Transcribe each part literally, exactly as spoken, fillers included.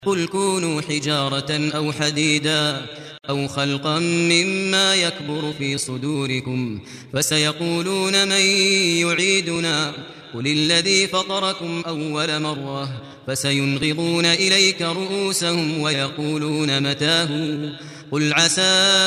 قل كونوا حجارة أو حديدا أو خلقا مما يكبر في صدوركم فسيقولون من يعيدنا قل الذي فطركم أول مرة فسينغضون إليك رؤوسهم ويقولون متاه قل عسى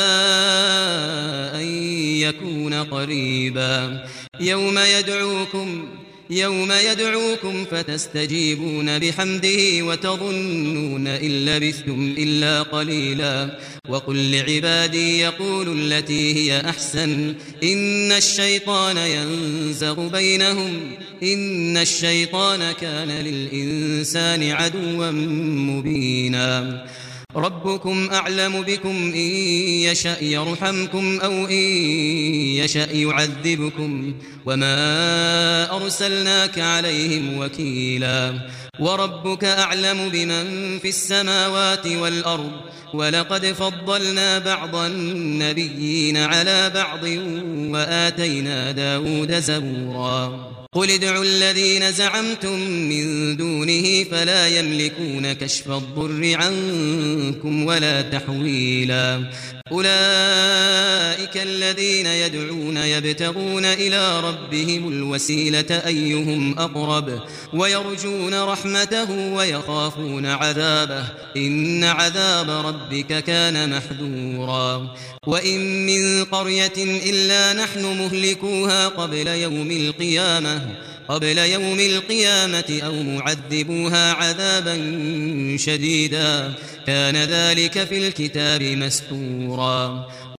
أن يكون قريبا يوم يدعوكم يوم يدعوكم فتستجيبون بحمده وتظنون إن لبثتم إلا قليلا وقل لعبادي يقولوا التي هي أحسن إن الشيطان ينزغ بينهم إن الشيطان كان للإنسان عدوا مبينا ربكم أعلم بكم إن يشأ يرحمكم أو إن يشأ يعذبكم وما أرسلناك عليهم وكيلا وربك أعلم بمن في السماوات والأرض ولقد فضلنا بعض النبيين على بعض وآتينا داود زبورا قل ادعوا الذين زعمتم من دونه فلا يملكون كشف الضر عنكم ولا تحويلا أولئك الذين يدعون يبتغون إلى ربهم الوسيلة أيهم أقرب ويرجون رحمته ويخافون عذابه إن عذاب ربك كان محذورا وإن من قرية إلا نحن مهلكوها قبل يوم القيامة قبل يوم القيامة أو معذبوها عذابا شديدا كان ذلك في الكتاب مسطورا